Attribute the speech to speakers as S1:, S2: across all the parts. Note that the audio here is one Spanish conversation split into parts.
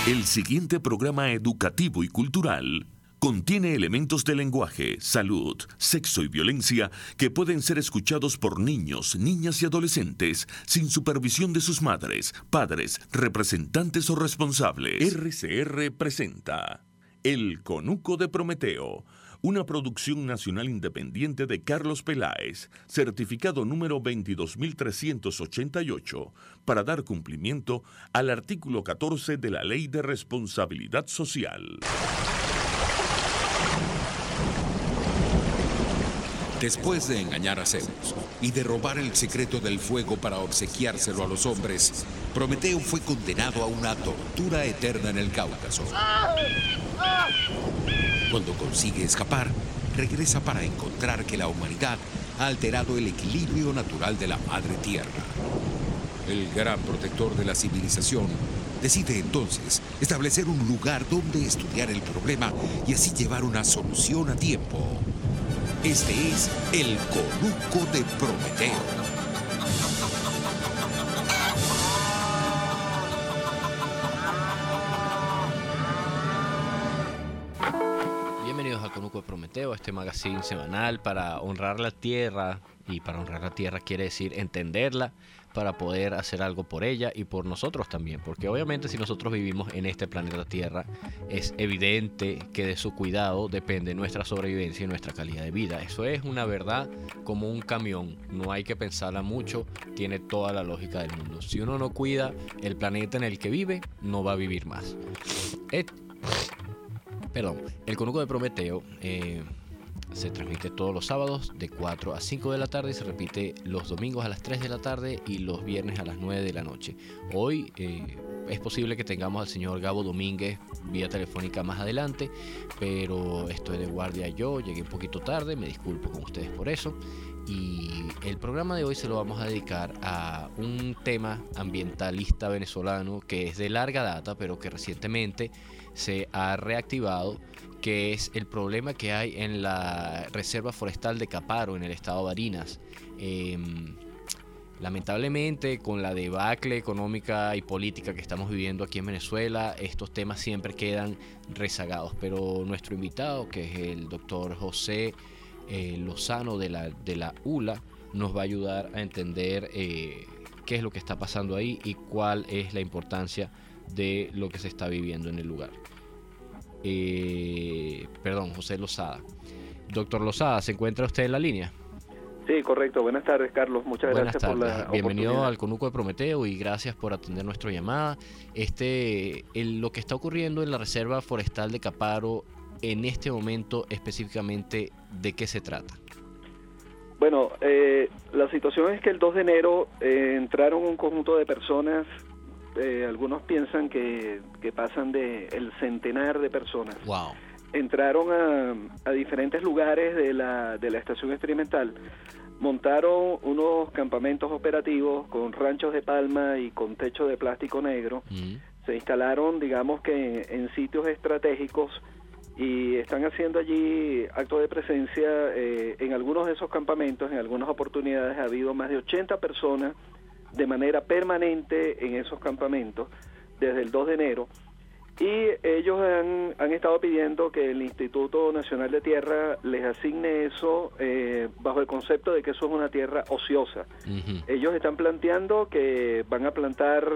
S1: El siguiente programa educativo y cultural contiene elementos de lenguaje, salud, sexo y violencia que pueden ser escuchados por niños, niñas y adolescentes sin supervisión de sus madres, padres, representantes o responsables. RCR presenta El Conuco de Prometeo, una producción nacional independiente de Carlos Peláez, certificado número 22388, para dar cumplimiento al artículo 14 de la Ley de Responsabilidad Social.
S2: Después de engañar a Zeus y de robar el secreto del fuego para obsequiárselo a los hombres, Prometeo fue condenado a una tortura eterna en el Cáucaso. Cuando consigue escapar, regresa para encontrar que la humanidad ha alterado el equilibrio natural de la Madre Tierra. El gran protector de la civilización decide entonces establecer un lugar donde estudiar el problema y así llevar una solución a tiempo. Este es el Conuco de Prometeo.
S3: Bienvenidos a Conuco de Prometeo, este magazine semanal para honrar la tierra. Y para honrar la tierra quiere decir entenderla, para poder hacer algo por ella y por nosotros también. Porque obviamente si nosotros vivimos en este planeta Tierra, es evidente que de su cuidado depende nuestra sobrevivencia y nuestra calidad de vida. Eso es una verdad como un camión, no hay que pensarla mucho, tiene toda la lógica del mundo. Si uno no cuida el planeta en el que vive, no va a vivir más. El Conuco de Prometeo se transmite todos los sábados de 4 a 5 de la tarde y se repite los domingos a las 3 de la tarde y los viernes a las 9 de la noche. Hoy es posible que tengamos al señor Gabo Domínguez vía telefónica más adelante, pero estoy de guardia yo, llegué un poquito tarde, me disculpo con ustedes por eso. Y el programa de hoy se lo vamos a dedicar a un tema ambientalista venezolano que es de larga data, pero que recientemente se ha reactivado, que es el problema que hay en la Reserva Forestal de Caparo, en el estado de Barinas. Lamentablemente, con la debacle económica y política que estamos viviendo aquí en Venezuela, estos temas siempre quedan rezagados. Pero nuestro invitado, que es el doctor José Lozano de la ULA, nos va a ayudar a entender qué es lo que está pasando ahí y cuál es la importancia de lo que se está viviendo en el lugar. José Lozada. Doctor Lozada, ¿se encuentra usted en la línea?
S4: Sí, correcto. Buenas tardes, Carlos. Muchas gracias por la oportunidad.
S3: Bienvenido al Conuco de Prometeo y gracias por atender nuestra llamada. Lo que está ocurriendo en la Reserva Forestal de Caparo en este momento específicamente, ¿de qué se trata?
S4: Bueno, la situación es que el 2 de enero entraron un conjunto de personas. Algunos piensan que pasan de el centenar de personas.
S3: Wow.
S4: Entraron a diferentes lugares de la estación experimental, montaron unos campamentos operativos con ranchos de palma y con techo de plástico negro. Se instalaron, digamos que en sitios estratégicos y están haciendo allí actos de presencia. En algunos de esos campamentos, en algunas oportunidades ha habido más de 80 personas de manera permanente en esos campamentos desde el 2 de enero, y ellos han estado pidiendo que el Instituto Nacional de Tierra les asigne eso bajo el concepto de que eso es una tierra ociosa. Uh-huh. Ellos están planteando que van a plantar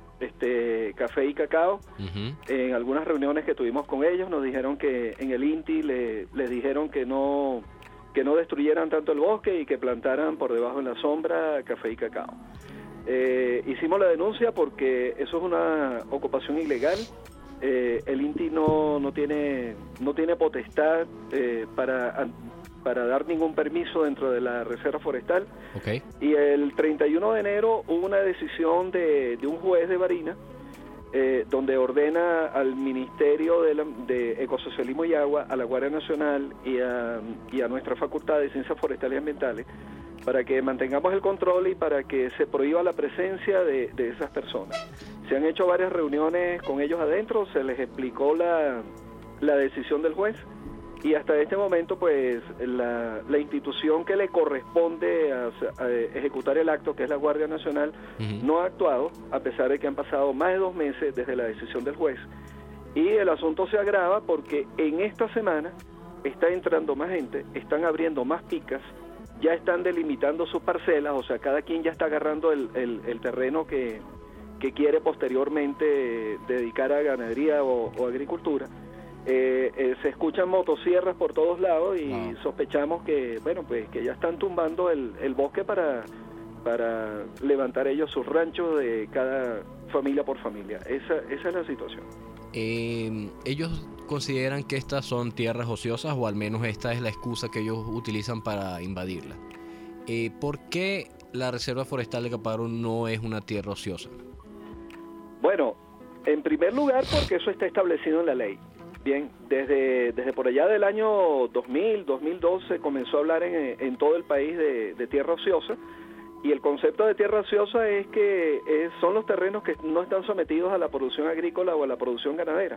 S4: café y cacao. Uh-huh. En algunas reuniones que tuvimos con ellos nos dijeron que en el INTI les dijeron que no destruyeran tanto el bosque y que plantaran por debajo en la sombra café y cacao. Hicimos la denuncia porque eso es una ocupación ilegal. El INTI no tiene potestad para dar ningún permiso dentro de la reserva forestal.
S3: Okay.
S4: Y el 31 de enero hubo una decisión de un juez de Barinas donde ordena al Ministerio de Ecosocialismo y Agua, a la Guardia Nacional y a nuestra Facultad de Ciencias Forestales y Ambientales para que mantengamos el control y para que se prohíba la presencia de esas personas. Se han hecho varias reuniones con ellos adentro, se les explicó la decisión del juez y hasta este momento pues la institución que le corresponde a ejecutar el acto, que es la Guardia Nacional, no ha actuado, a pesar de que han pasado más de 2 meses desde la decisión del juez, y el asunto se agrava porque en esta semana está entrando más gente, están abriendo más picas, ya están delimitando sus parcelas, o sea, cada quien ya está agarrando el terreno que quiere posteriormente dedicar a ganadería o agricultura. Se escuchan motosierras por todos lados y sospechamos que, bueno, pues que ya están tumbando el bosque para levantar ellos sus ranchos de cada familia por familia. Esa es la situación.
S3: Ellos consideran que estas son tierras ociosas, o al menos esta es la excusa que ellos utilizan para invadirla. ¿Por qué la Reserva Forestal de Caparo no es una tierra ociosa?
S4: Bueno, en primer lugar porque eso está establecido en la ley. Bien, desde por allá del año 2000, 2012 comenzó a hablar en todo el país de tierra ociosa, y el concepto de tierra ociosa es que son los terrenos que no están sometidos a la producción agrícola o a la producción ganadera.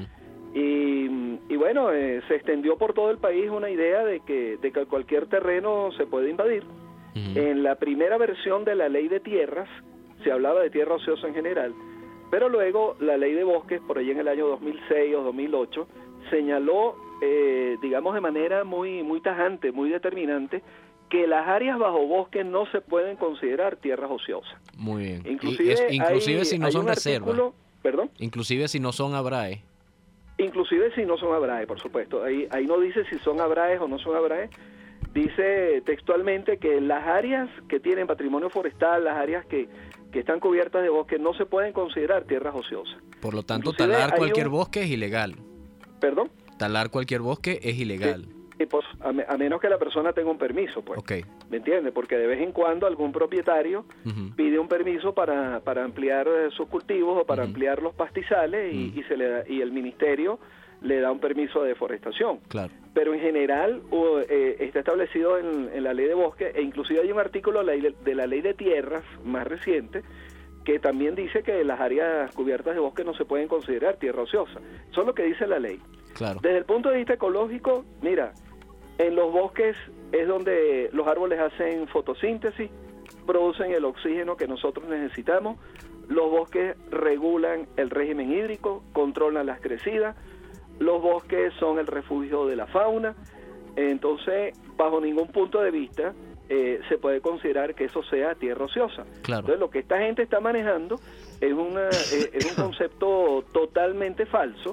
S4: Y bueno, se extendió por todo el país una idea de que cualquier terreno se puede invadir. En la primera versión de la ley de tierras se hablaba de tierra ociosa en general, pero luego la ley de bosques, por ahí en el año 2006 o 2008, señaló, digamos de manera muy tajante, muy determinante, que las áreas bajo bosque no se pueden considerar tierras ociosas.
S3: Muy bien.
S4: Inclusive
S3: si no son reservas.
S4: ¿Perdón?
S3: Inclusive si no son ABRAE.
S4: Inclusive si no son ABRAE, por supuesto. Ahí no dice si son ABRAE o no son ABRAE. Dice textualmente que las áreas que tienen patrimonio forestal, las áreas que están cubiertas de bosque, no se pueden considerar tierras ociosas.
S3: Por lo tanto,
S4: Inclusive
S3: talar cualquier bosque es ilegal.
S4: ¿Perdón?
S3: Talar cualquier bosque es ilegal.
S4: Sí. Y pues, a menos que la persona tenga un permiso, pues.
S3: Okay.
S4: ¿Me entiendes? Porque de vez en cuando algún propietario pide un permiso para ampliar sus cultivos o para ampliar los pastizales y el ministerio le da un permiso de deforestación.
S3: Claro.
S4: Pero en general está establecido en la ley de bosque, e inclusive hay un artículo de la ley de tierras más reciente que también dice que las áreas cubiertas de bosque no se pueden considerar tierra ociosa. Eso es lo que dice la ley.
S3: Claro.
S4: Desde el punto de vista ecológico, mira, en los bosques es donde los árboles hacen fotosíntesis, producen el oxígeno que nosotros necesitamos, los bosques regulan el régimen hídrico, controlan las crecidas, los bosques son el refugio de la fauna. Entonces, bajo ningún punto de vista se puede considerar que eso sea tierra ociosa.
S3: Claro.
S4: Entonces, lo que esta gente está manejando es un concepto totalmente falso.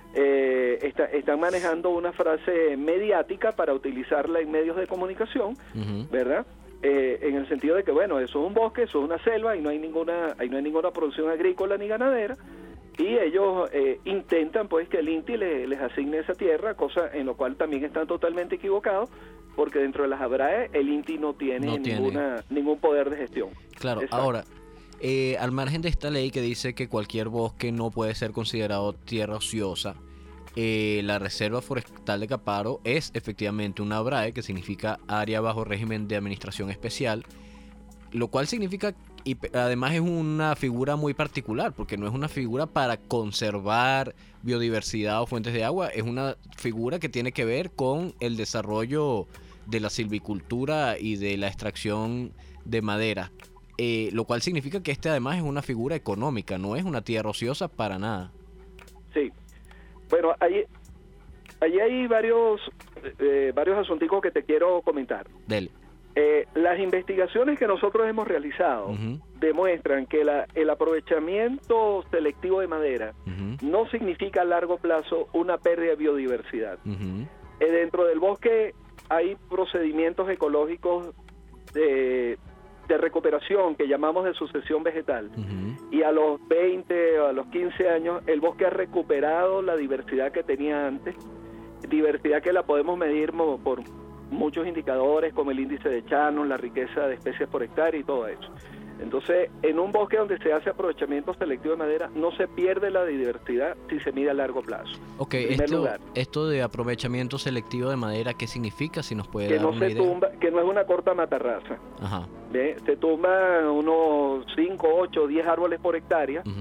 S4: Están manejando una frase mediática para utilizarla en medios de comunicación, ¿verdad? En el sentido de que, bueno, eso es un bosque, eso es una selva, y no hay ninguna producción agrícola ni ganadera, y ellos intentan pues que el INTI les asigne esa tierra, cosa en lo cual también están totalmente equivocados, porque dentro de las ABRAE el INTI no tiene ningún poder de gestión.
S3: Claro. Exacto. Ahora, al margen de esta ley que dice que cualquier bosque no puede ser considerado tierra ociosa, la Reserva Forestal de Caparo es efectivamente una ABRAE, que significa Área Bajo Régimen de Administración Especial, lo cual significa, y además es una figura muy particular, porque no es una figura para conservar biodiversidad o fuentes de agua, es una figura que tiene que ver con el desarrollo de la silvicultura y de la extracción de madera. Lo cual significa que además es una figura económica, no es una tierra ociosa para nada.
S4: Sí. Bueno, allí hay varios asunticos que te quiero comentar.
S3: Dele.
S4: Las investigaciones que nosotros hemos realizado demuestran que el aprovechamiento selectivo de madera no significa a largo plazo una pérdida de biodiversidad. Dentro del bosque hay procedimientos ecológicos de recuperación que llamamos de sucesión vegetal, y a los 20 o a los 15 años el bosque ha recuperado la diversidad que tenía antes, diversidad que la podemos medir por muchos indicadores como el índice de Shannon, la riqueza de especies por hectárea y todo eso. Entonces, en un bosque donde se hace aprovechamiento selectivo de madera, no se pierde la diversidad si se mide a largo plazo.
S3: Ok, esto de aprovechamiento selectivo de madera, ¿qué significa? Si nos puede
S4: que
S3: dar
S4: no
S3: una
S4: se
S3: idea.
S4: tumba, que no es una corta matarraza.
S3: Ajá.
S4: Se tumban unos 5, 8, 10 árboles por hectárea,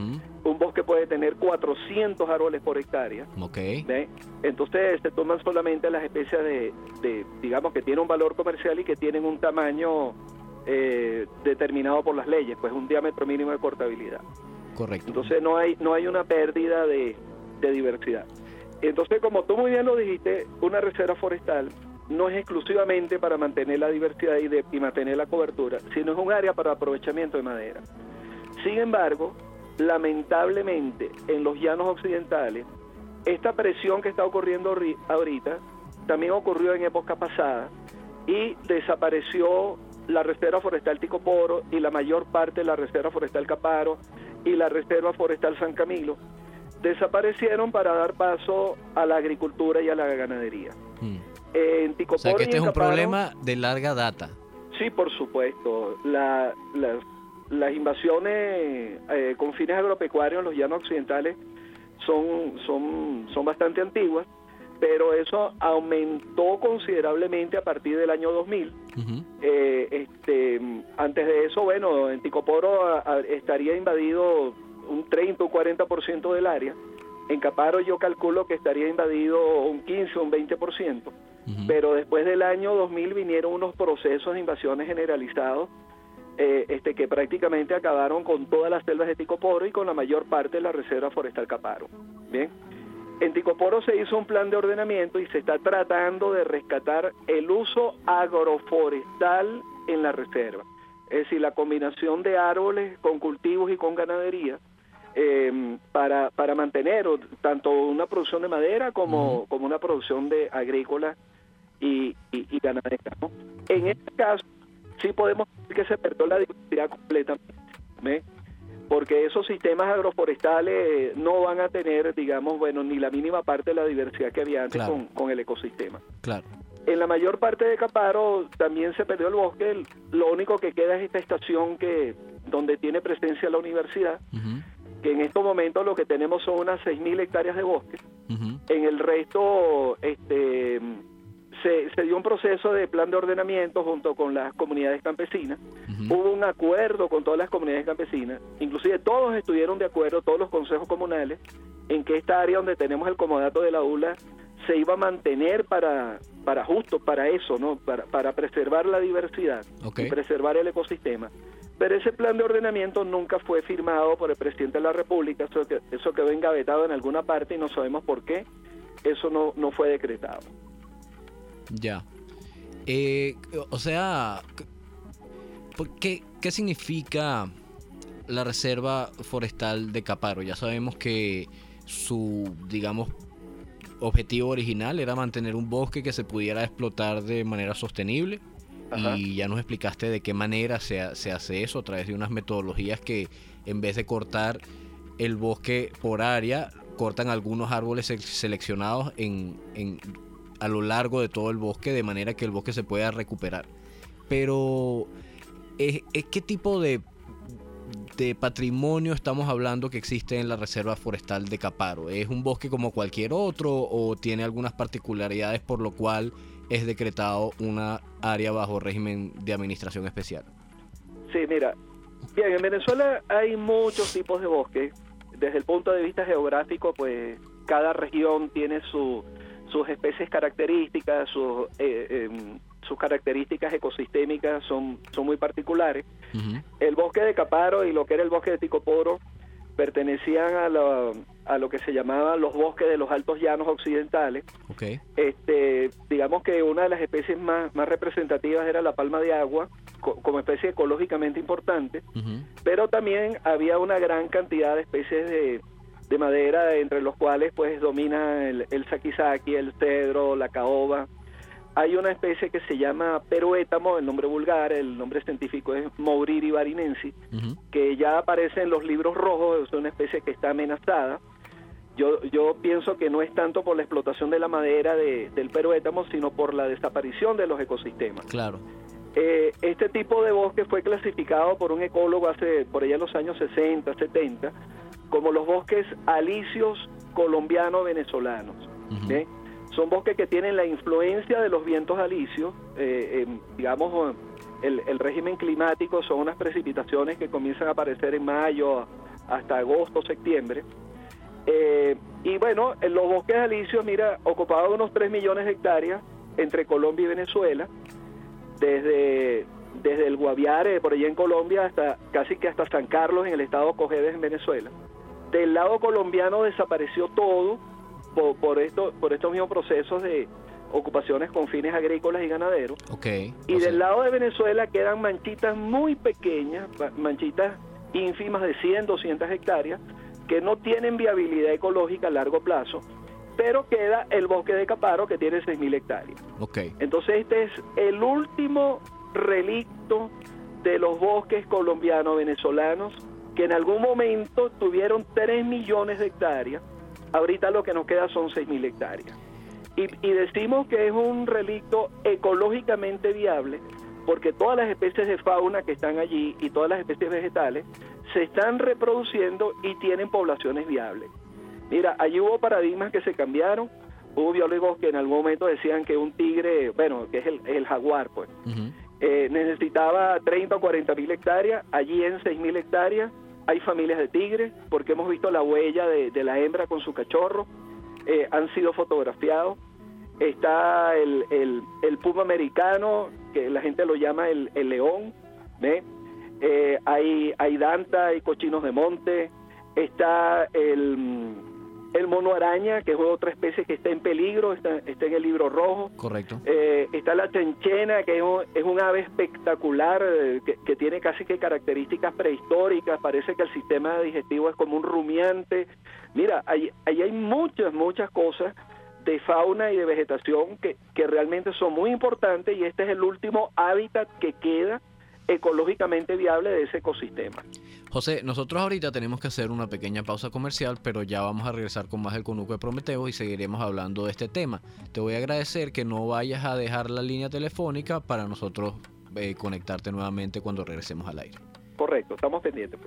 S4: un bosque puede tener 400 árboles por hectárea.
S3: Okay.
S4: ¿Ve? Entonces se toman solamente las especies de, digamos, que tienen un valor comercial y que tienen un tamaño determinado por las leyes, pues un diámetro mínimo de cortabilidad.
S3: Correcto.
S4: Entonces no hay una pérdida de diversidad. Entonces, como tú muy bien lo dijiste, una reserva forestal no es exclusivamente para mantener la diversidad y mantener la cobertura, sino es un área para aprovechamiento de madera. Sin embargo, lamentablemente, en los llanos occidentales, esta presión que está ocurriendo ahorita también ocurrió en épocas pasadas y desapareció la reserva forestal Ticoporo y la mayor parte de la reserva forestal Caparo y la reserva forestal San Camilo. Desaparecieron para dar paso a la agricultura y a la ganadería. En Ticoporo,
S3: o sea que este es un
S4: Caparo, problema
S3: de larga data.
S4: Sí, por supuesto. Las invasiones con fines agropecuarios en los llanos occidentales son bastante antiguas, pero eso aumentó considerablemente a partir del año 2000. Uh-huh. Antes de eso, bueno, en Ticoporo estaría invadido un 30 o 40% del área. En Caparo yo calculo que estaría invadido un 15 o un 20%. Uh-huh. Pero después del año 2000 vinieron unos procesos de invasiones generalizados que prácticamente acabaron con todas las selvas de Ticoporo y con la mayor parte de la reserva forestal Caparo. Bien. En Ticoporo se hizo un plan de ordenamiento y se está tratando de rescatar el uso agroforestal en la reserva. Es decir, la combinación de árboles con cultivos y con ganadería para mantener tanto una producción de madera como una producción de agrícola y ganadera, ¿no? En este caso, sí podemos decir que se perdió la diversidad completamente, ¿ve? Porque esos sistemas agroforestales no van a tener, digamos, bueno, ni la mínima parte de la diversidad que había antes. Claro. con el ecosistema.
S3: Claro.
S4: En la mayor parte de Caparo también se perdió el bosque. Lo único que queda es esta estación donde tiene presencia la universidad, uh-huh, que en estos momentos lo que tenemos son unas 6.000 hectáreas de bosque. Uh-huh. En el resto se dio un proceso de plan de ordenamiento junto con las comunidades campesinas. Uh-huh. Hubo un acuerdo con todas las comunidades campesinas, inclusive todos estuvieron de acuerdo, todos los consejos comunales, en que esta área donde tenemos el comodato de la ULA se iba a mantener para eso, ¿no? Para preservar la diversidad, okay, y preservar el ecosistema. Pero ese plan de ordenamiento nunca fue firmado por el presidente de la República. Eso quedó engavetado en alguna parte y no sabemos por qué eso no fue decretado.
S3: Ya. O sea, ¿qué significa la reserva forestal de Caparo? Ya sabemos que su, digamos, objetivo original era mantener un bosque que se pudiera explotar de manera sostenible. Ajá. Y ya nos explicaste de qué manera se hace eso, a través de unas metodologías que en vez de cortar el bosque por área, cortan algunos árboles seleccionados a lo largo de todo el bosque, de manera que el bosque se pueda recuperar. Pero ¿qué tipo de patrimonio estamos hablando que existe en la reserva forestal de Caparo? ¿Es un bosque como cualquier otro o tiene algunas particularidades por lo cual es decretado una área bajo régimen de administración especial?
S4: Sí, mira, bien, en Venezuela hay muchos tipos de bosques. Desde el punto de vista geográfico, pues cada región tiene sus especies características, sus características ecosistémicas son muy particulares. Uh-huh. El bosque de Caparo y lo que era el bosque de Ticoporo pertenecían a lo que se llamaba los bosques de los altos llanos occidentales. Okay. Digamos que una de las especies más representativas era la palma de agua, como especie ecológicamente importante, uh-huh, pero también había una gran cantidad de especies de madera, entre los cuales pues domina el saquisaqui, el cedro, la caoba. Hay una especie que se llama peruétamo, el nombre vulgar, el nombre científico es Mouriri barinensis, uh-huh, que ya aparece en los libros rojos. Es una especie que está amenazada. Yo pienso que no es tanto por la explotación de la madera del peruétamo, sino por la desaparición de los ecosistemas. Claro. Este tipo de bosque fue clasificado por un ecólogo por allá en los años 60, 70, como los bosques alisios colombiano-venezolanos. Uh-huh. Son bosques que tienen la influencia de los vientos alisios. Digamos, el régimen climático son unas precipitaciones que comienzan a aparecer en mayo hasta agosto, septiembre. Y bueno, en los bosques alisios, mira, ocupaban unos 3 millones de hectáreas entre Colombia y Venezuela, desde el Guaviare, por allá en Colombia, hasta casi que hasta San Carlos, en el estado Cojedes, en Venezuela. Del lado colombiano desapareció todo por estos mismos procesos de ocupaciones con fines agrícolas y ganaderos.
S3: Okay,
S4: y del lado de Venezuela quedan manchitas muy pequeñas, manchitas ínfimas de 100, 200 hectáreas, que no tienen viabilidad ecológica a largo plazo, pero queda el bosque de Caparo, que tiene 6.000 hectáreas.
S3: Okay.
S4: Entonces este es el último relicto de los bosques colombiano-venezolanos, que en algún momento tuvieron 3 millones de hectáreas. Ahorita lo que nos queda son 6.000 hectáreas. Y decimos que es un relicto ecológicamente viable, porque todas las especies de fauna que están allí y todas las especies vegetales se están reproduciendo y tienen poblaciones viables. Mira, allí hubo paradigmas que se cambiaron. Hubo biólogos que en algún momento decían que un tigre, bueno, que es el jaguar, pues, necesitaba 30 o 40 mil hectáreas. Allí en 6.000 hectáreas hay familias de tigres, porque hemos visto la huella de la hembra con su cachorro, han sido fotografiados. Está el puma americano, que la gente lo llama el león, ¿ve? Hay danta, hay cochinos de monte. Está el mono araña, que es otra especie que está en peligro, está en el libro rojo.
S3: Correcto.
S4: Está la chenchena, que es un ave espectacular, que tiene casi que características prehistóricas. Parece que el sistema digestivo es como un rumiante. Mira, ahí hay muchas cosas de fauna y de vegetación que realmente son muy importantes, y este es el último hábitat que queda ecológicamente viable de ese ecosistema.
S3: José, nosotros ahorita tenemos que hacer una pequeña pausa comercial, pero ya vamos a regresar con más del Conuco de Prometeo y seguiremos hablando de este tema. Te voy a agradecer que no vayas a dejar la línea telefónica para nosotros conectarte nuevamente cuando regresemos al aire.
S4: Correcto, estamos pendientes.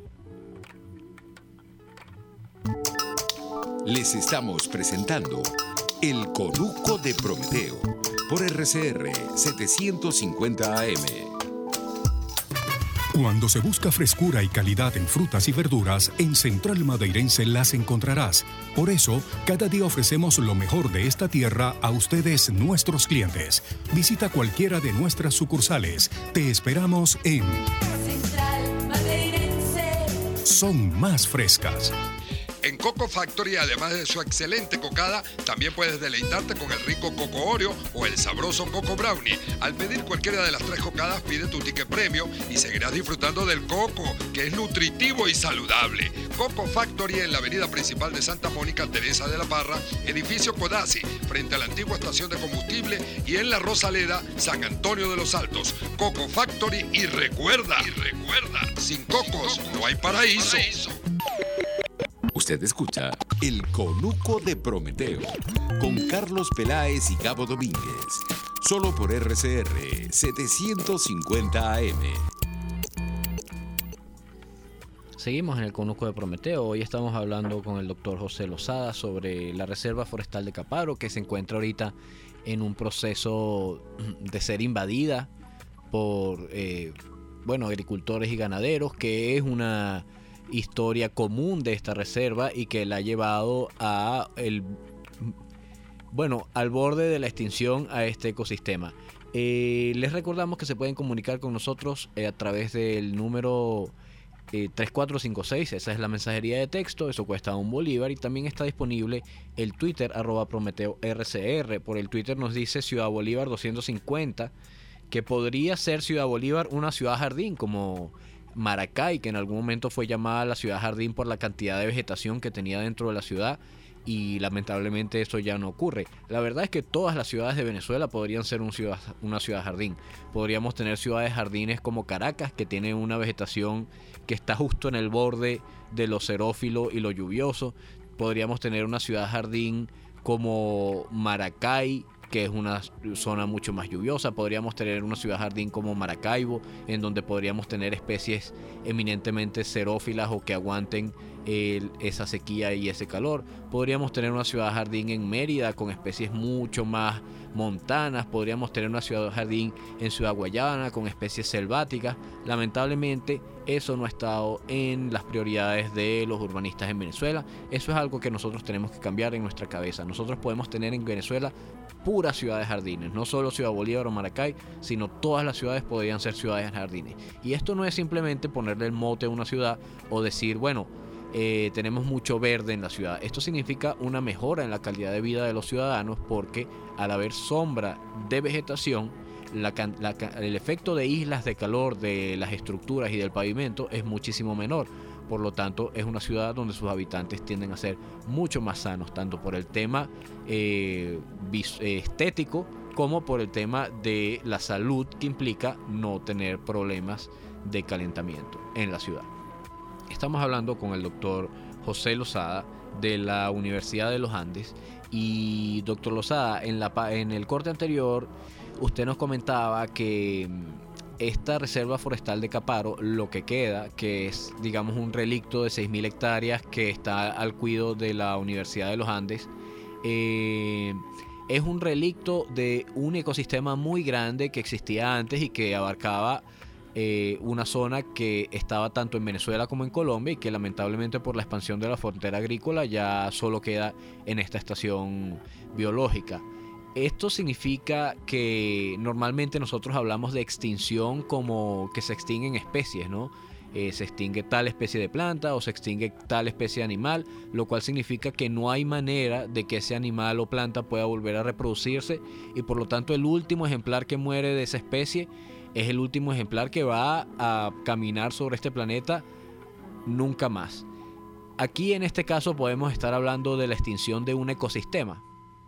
S2: Les estamos presentando El Conuco de Prometeo por RCR 750 AM.
S5: Cuando se busca frescura y calidad en frutas y verduras, en Central Madeirense las encontrarás. Por eso, cada día ofrecemos lo mejor de esta tierra a ustedes, nuestros clientes. Visita cualquiera de nuestras sucursales. Te esperamos en
S6: Central Madeirense.
S5: Son más frescas.
S7: En Coco Factory, además de su excelente cocada, también puedes deleitarte con el rico Coco Oreo o el sabroso Coco Brownie. Al pedir cualquiera de las 3 cocadas, pide tu ticket premio y seguirás disfrutando del coco, que es nutritivo y saludable. Coco Factory en la avenida principal de Santa Mónica, Teresa de la Parra, edificio Codazzi, frente a la antigua estación de combustible, y en La Rosaleda, San Antonio de los Altos. Coco Factory, y recuerda, sin cocos no hay paraíso.
S2: Usted escucha El Conuco de Prometeo con Carlos Peláez y Gabo Domínguez, solo por RCR 750 AM.
S3: Seguimos en el Conuco de Prometeo. Hoy estamos hablando con el doctor José Lozada sobre la Reserva Forestal de Caparo, que se encuentra ahorita en un proceso de ser invadida por agricultores y ganaderos, que es una historia común de esta reserva y que la ha llevado al borde de la extinción a este ecosistema. Les recordamos que se pueden comunicar con nosotros a través del número 3456, esa es la mensajería de texto, eso cuesta $1, y también está disponible el Twitter @PrometeoRCR. Por el Twitter nos dice Ciudad Bolívar 250, que podría ser Ciudad Bolívar una ciudad jardín como Maracay, que en algún momento fue llamada la ciudad jardín por la cantidad de vegetación que tenía dentro de la ciudad, y lamentablemente eso ya no ocurre. La verdad es que todas las ciudades de Venezuela podrían ser una ciudad jardín. Podríamos tener ciudades jardines como Caracas, que tiene una vegetación que está justo en el borde de lo xerófilo y lo lluvioso. Podríamos tener una ciudad jardín como Maracay, que es una zona mucho más lluviosa. Podríamos tener una ciudad jardín como Maracaibo, en donde podríamos tener especies eminentemente xerófilas o que aguanten esa sequía y ese calor. Podríamos tener una ciudad jardín en Mérida con especies mucho más montanas. Podríamos tener una ciudad jardín en Ciudad Guayana con especies selváticas. Lamentablemente eso no ha estado en las prioridades de los urbanistas en Venezuela. Eso es algo que nosotros tenemos que cambiar en nuestra cabeza. Nosotros podemos tener en Venezuela puras ciudades jardines, no solo Ciudad Bolívar o Maracay, sino todas las ciudades podrían ser ciudades jardines. Y esto no es simplemente ponerle el mote a una ciudad o decir, bueno, tenemos mucho verde en la ciudad. Esto significa una mejora en la calidad de vida de los ciudadanos, porque al haber sombra de vegetación, el efecto de islas de calor de las estructuras y del pavimento es muchísimo menor. Por lo tanto, es una ciudad donde sus habitantes tienden a ser mucho más sanos, tanto por el tema estético como por el tema de la salud que implica no tener problemas de calentamiento en la ciudad. Estamos hablando con el doctor José Lozada de la Universidad de los Andes. Y doctor Lozada, en el corte anterior usted nos comentaba que esta reserva forestal de Caparo, lo que queda, que es digamos un relicto de 6.000 hectáreas que está al cuidado de la Universidad de los Andes, es un relicto de un ecosistema muy grande que existía antes y que abarcaba una zona que estaba tanto en Venezuela como en Colombia, y que lamentablemente por la expansión de la frontera agrícola ya solo queda en esta estación biológica. Esto significa que normalmente nosotros hablamos de extinción como que se extinguen especies, ¿no? Se extingue tal especie de planta o se extingue tal especie de animal, lo cual significa que no hay manera de que ese animal o planta pueda volver a reproducirse, y por lo tanto el último ejemplar que muere de esa especie es el último ejemplar que va a caminar sobre este planeta nunca más. Aquí en este caso podemos estar hablando de la extinción de un ecosistema.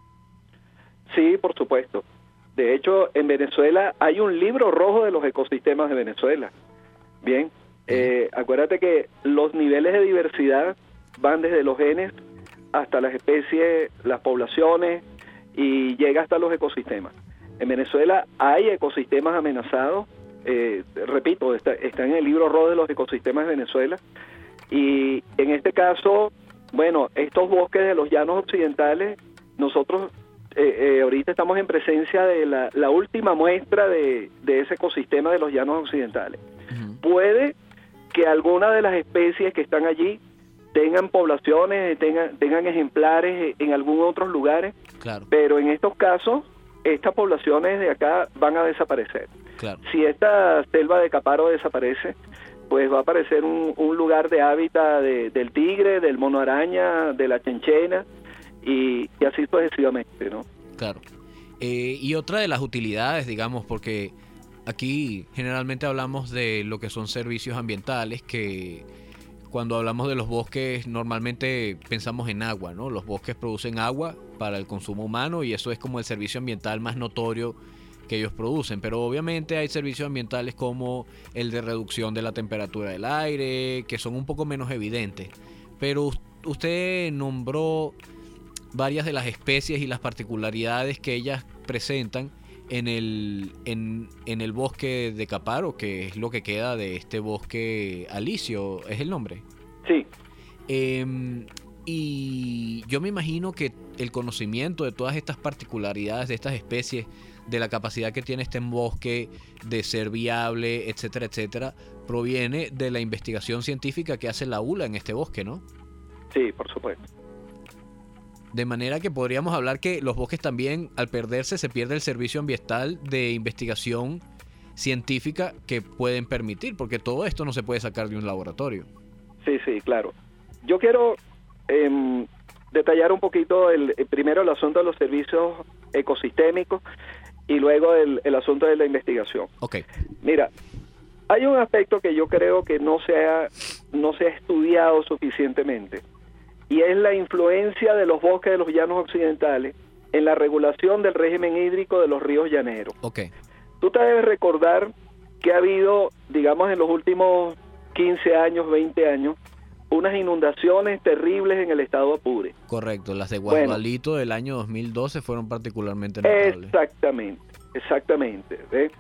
S4: Sí, por supuesto. De hecho, en Venezuela hay un libro rojo de los ecosistemas de Venezuela. Bien, acuérdate que los niveles de diversidad van desde los genes hasta las especies, las poblaciones, y llega hasta los ecosistemas. En Venezuela hay ecosistemas amenazados, repito, está en el libro rojo de los ecosistemas de Venezuela, y en este caso, bueno, estos bosques de los llanos occidentales, nosotros ahorita estamos en presencia de la última muestra de ese ecosistema de los llanos occidentales. Uh-huh. Puede que alguna de las especies que están allí tengan poblaciones, tengan ejemplares en algún otros lugares, claro, pero en estos casos estas poblaciones de acá van a desaparecer. Claro. Si esta selva de Caparo desaparece, pues va a aparecer un lugar de hábitat del tigre, del mono araña, de la chenchena, y así sucesivamente, ¿no?
S3: Claro. Y otra de las utilidades, digamos, porque aquí generalmente hablamos de lo que son servicios ambientales, que cuando hablamos de los bosques normalmente pensamos en agua, ¿no? Los bosques producen agua para el consumo humano y eso es como el servicio ambiental más notorio que ellos producen, pero obviamente hay servicios ambientales como el de reducción de la temperatura del aire, que son un poco menos evidentes. Pero usted nombró varias de las especies y las particularidades que ellas presentan en el bosque de Caparo, que es lo que queda de este bosque alicio, ¿es el nombre?
S4: Sí.
S3: Y yo me imagino que el conocimiento de todas estas particularidades de estas especies, de la capacidad que tiene este bosque de ser viable, etcétera, etcétera, proviene de la investigación científica que hace la ULA en este bosque, ¿no?
S4: Sí, por supuesto.
S3: De manera que podríamos hablar que los bosques también, al perderse, se pierde el servicio ambiental de investigación científica que pueden permitir, porque todo esto no se puede sacar de un laboratorio.
S4: Sí, claro. Yo quiero detallar un poquito primero el asunto de los servicios ecosistémicos y luego el asunto de la investigación.
S3: Okay.
S4: Mira, hay un aspecto que yo creo que no se ha estudiado suficientemente, y es la influencia de los bosques de los llanos occidentales en la regulación del régimen hídrico de los ríos llaneros.
S3: Okay.
S4: Tú te debes recordar que ha habido, digamos, en los últimos 15 años, 20 años, unas inundaciones terribles en el estado Apure.
S3: Correcto, las de Guadualito del año 2012 fueron particularmente notables.
S4: Exactamente. ¿Ves?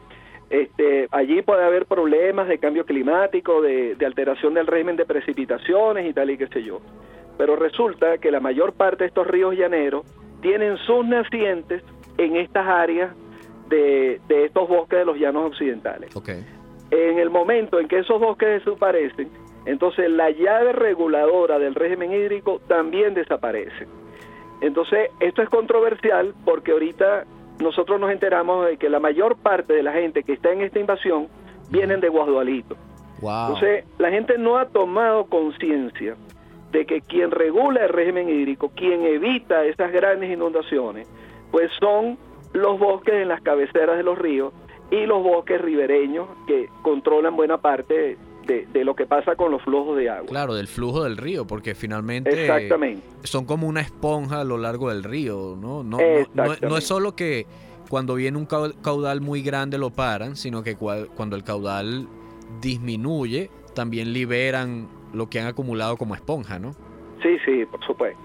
S4: Allí puede haber problemas de cambio climático, de alteración del régimen de precipitaciones y tal y qué sé yo. Pero resulta que la mayor parte de estos ríos llaneros tienen sus nacientes en estas áreas de estos bosques de los llanos occidentales.
S3: Okay.
S4: En el momento en que esos bosques desaparecen, entonces la llave reguladora del régimen hídrico también desaparece. Entonces, esto es controversial porque ahorita nosotros nos enteramos de que la mayor parte de la gente que está en esta invasión vienen de Guasdualito.
S3: Wow.
S4: Entonces, la gente no ha tomado conciencia de que quien regula el régimen hídrico, quien evita esas grandes inundaciones, pues son los bosques en las cabeceras de los ríos y los bosques ribereños que controlan buena parte de lo que pasa con los flujos de agua.
S3: Claro, del flujo del río, porque finalmente
S4: Exactamente.
S3: son como una esponja a lo largo del río, ¿no? No es solo que cuando viene un caudal muy grande lo paran, sino que cuando el caudal disminuye, también liberan lo que han acumulado como esponja, ¿no?
S4: Sí, por supuesto.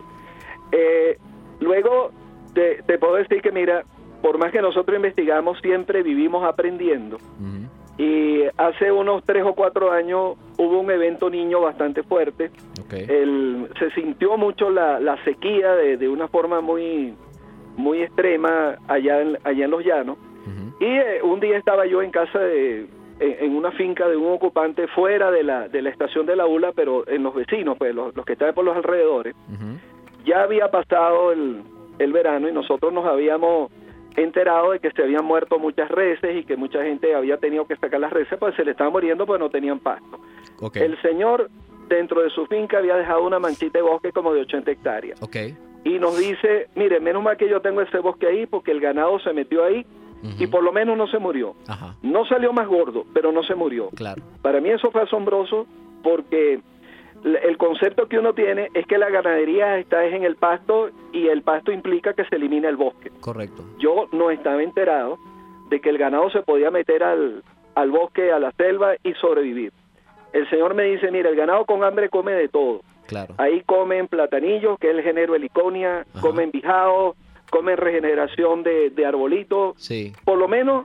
S4: Luego, te puedo decir que, mira, por más que nosotros investigamos, siempre vivimos aprendiendo. Uh-huh. Y hace unos 3 o 4 años hubo un evento niño bastante fuerte.
S3: Okay.
S4: Se sintió mucho la sequía de una forma muy extrema allá en los llanos. Uh-huh. Y un día estaba yo en casa en una finca de un ocupante fuera de la estación de la ULA, pero en los vecinos, pues los que estaban por los alrededores. Uh-huh. Ya había pasado el verano y nosotros nos habíamos enterado de que se habían muerto muchas reses y que mucha gente había tenido que sacar las reses, pues se le estaban muriendo porque no tenían pasto.
S3: Okay.
S4: El señor, dentro de su finca, había dejado una manchita de bosque como de 80 hectáreas.
S3: Okay.
S4: Y nos dice, mire, menos mal que yo tengo ese bosque ahí porque el ganado se metió ahí. Uh-huh. Y por lo menos no se murió.
S3: Ajá.
S4: No salió más gordo, pero no se murió.
S3: Claro.
S4: Para mí eso fue asombroso porque el concepto que uno tiene es que la ganadería está en el pasto y el pasto implica que se elimina el bosque.
S3: Correcto.
S4: Yo no estaba enterado de que el ganado se podía meter al bosque, a la selva y sobrevivir. El señor me dice, mira, el ganado con hambre come de todo.
S3: Claro.
S4: Ahí comen platanillos, que es el género Heliconia, comen bijao, comen regeneración de arbolitos.
S3: Sí.
S4: Por lo menos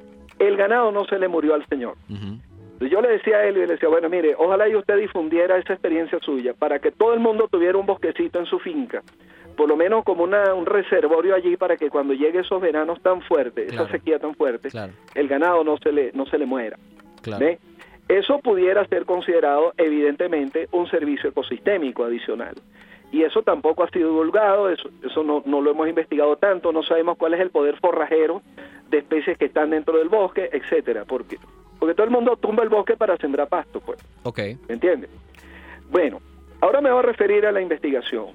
S4: el ganado no se le murió al señor.
S3: Uh-huh.
S4: Yo le decía a él y le decía, bueno, mire, ojalá y usted difundiera esa experiencia suya para que todo el mundo tuviera un bosquecito en su finca, por lo menos como un reservorio allí para que cuando llegue esos veranos tan fuertes,
S3: claro,
S4: esa sequía tan fuerte,
S3: claro,
S4: el ganado no se le muera.
S3: Claro.
S4: ¿Ve? Eso pudiera ser considerado evidentemente un servicio ecosistémico adicional. Y eso tampoco ha sido divulgado, eso no lo hemos investigado tanto, no sabemos cuál es el poder forrajero de especies que están dentro del bosque, etcétera, porque todo el mundo tumba el bosque para sembrar pasto, pues.
S3: Okay.
S4: ¿Me entiendes? Bueno, ahora me voy a referir a la investigación.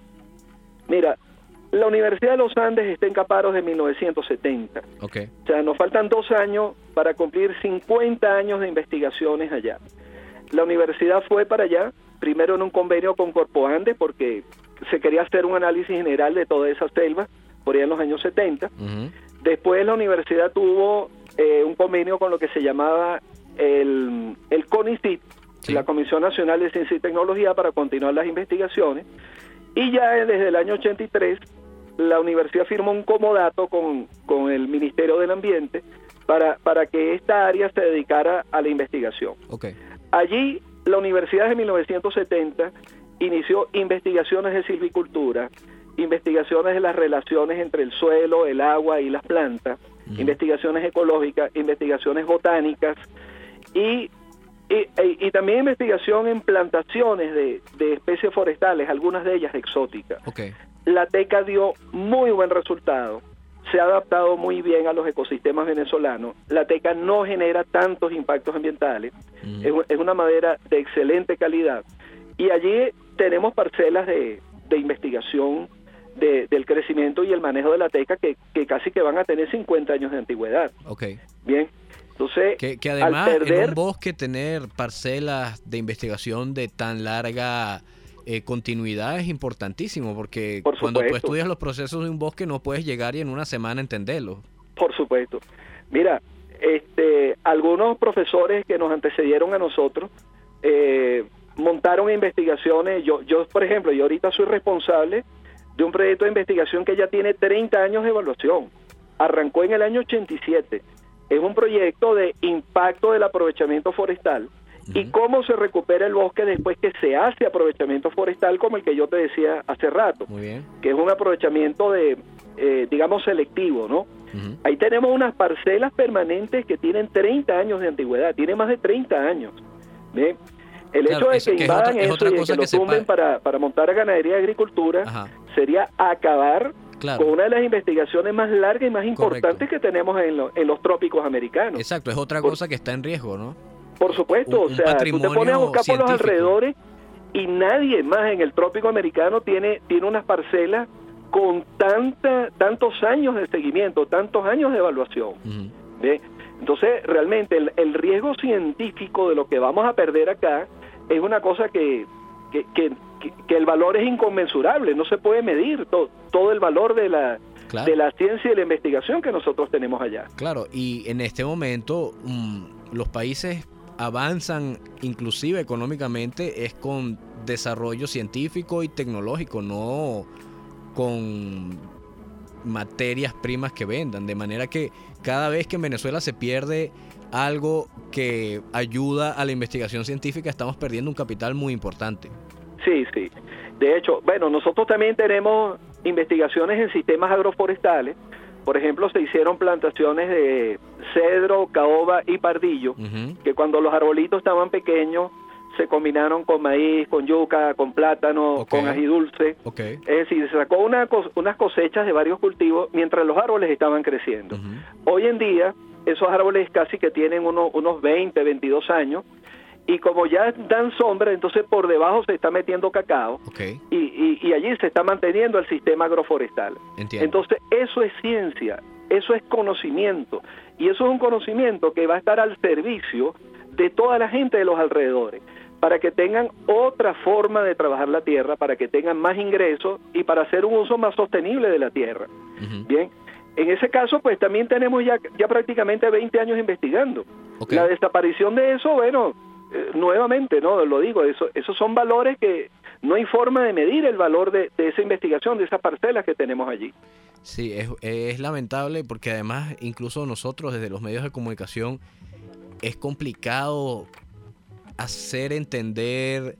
S4: Mira, la Universidad de los Andes está en Caparos de 1970.
S3: Okay.
S4: O sea, nos faltan 2 años para cumplir 50 años de investigaciones allá. La universidad fue para allá, primero en un convenio con Corpo Andes, porque se quería hacer un análisis general de toda esa selva, por allá en los años 70. Uh-huh. Después la universidad tuvo un convenio con lo que se llamaba el CONICIT, sí, la Comisión Nacional de Ciencia y Tecnología, para continuar las investigaciones. Y ya desde el año 83, la universidad firmó un comodato con el Ministerio del Ambiente para que esta área se dedicara a la investigación.
S3: Okay.
S4: Allí, la universidad de 1970 inició investigaciones de silvicultura, investigaciones de las relaciones entre el suelo, el agua y las plantas, uh-huh, investigaciones ecológicas, investigaciones botánicas y también investigación en plantaciones de especies forestales, algunas de ellas exóticas.
S3: Okay.
S4: La teca dio muy buen resultado, se ha adaptado muy bien a los ecosistemas venezolanos. La teca no genera tantos impactos ambientales, uh-huh, es una madera de excelente calidad y allí tenemos parcelas de investigación del crecimiento y el manejo de la teca que casi que van a tener 50 años de antigüedad.
S3: Okay.
S4: Bien, entonces
S3: que además en un bosque tener parcelas de investigación de tan larga continuidad es importantísimo, porque cuando tú estudias los procesos de un bosque no puedes llegar y en una semana entenderlo. Por
S4: supuesto. Mira, algunos profesores que nos antecedieron a nosotros montaron investigaciones. Yo, por ejemplo, yo ahorita soy responsable de un proyecto de investigación que ya tiene 30 años de evaluación. Arrancó en el año 87 es un proyecto de impacto del aprovechamiento forestal y cómo se recupera el bosque después que se hace aprovechamiento forestal, como el que yo te decía hace rato.
S3: Muy bien.
S4: Que es un aprovechamiento digamos, selectivo, ¿no? Ahí tenemos unas parcelas permanentes que tienen 30 años de antigüedad, tienen más de 30 años. ¿Ve? El hecho de que invadan eso y de que lo tumben para montar a ganadería y agricultura sería acabar con una de las investigaciones más largas y más importantes que tenemos en los trópicos americanos.
S3: Exacto, es otra cosa que está en riesgo, ¿no?
S4: Por supuesto, o sea, tú te pones a buscar por los alrededores y nadie más en el trópico americano tiene unas parcelas con tantos años de seguimiento, tantos años de evaluación. ¿Ve? Entonces, realmente el riesgo científico de lo que vamos a perder acá es una cosa que el valor es inconmensurable, no se puede medir todo el valor de la ciencia y la investigación que nosotros tenemos allá.
S3: Claro, y en este momento los países avanzan inclusive económicamente es con desarrollo científico y tecnológico, no con materias primas que vendan, de manera que cada vez que en Venezuela se pierde algo que ayuda a la investigación científica, estamos perdiendo un capital muy importante.
S4: Sí. De hecho, bueno, nosotros también tenemos investigaciones en sistemas agroforestales. Por ejemplo, se hicieron plantaciones de cedro, caoba y pardillo, que cuando los arbolitos estaban pequeños se combinaron con maíz, con yuca, con plátano, con ají dulce. Es decir, se sacó unas cosechas de varios cultivos mientras los árboles estaban creciendo. Hoy en día, esos árboles casi que tienen unos 20, 22 años, y como ya dan sombra, entonces por debajo se está metiendo cacao, y allí se está manteniendo el sistema agroforestal.
S3: Entiendo.
S4: Entonces, eso es ciencia, eso es conocimiento, y eso es un conocimiento que va a estar al servicio de toda la gente de los alrededores, para que tengan otra forma de trabajar la tierra, para que tengan más ingresos y para hacer un uso más sostenible de la tierra. Bien, en ese caso, pues también tenemos ya prácticamente 20 años investigando. La desaparición de eso, bueno, nuevamente, no lo digo, esos son valores que no hay forma de medir el valor de esa investigación, de esas parcelas que tenemos allí.
S3: Sí, es lamentable porque además incluso nosotros desde los medios de comunicación es complicado hacer entender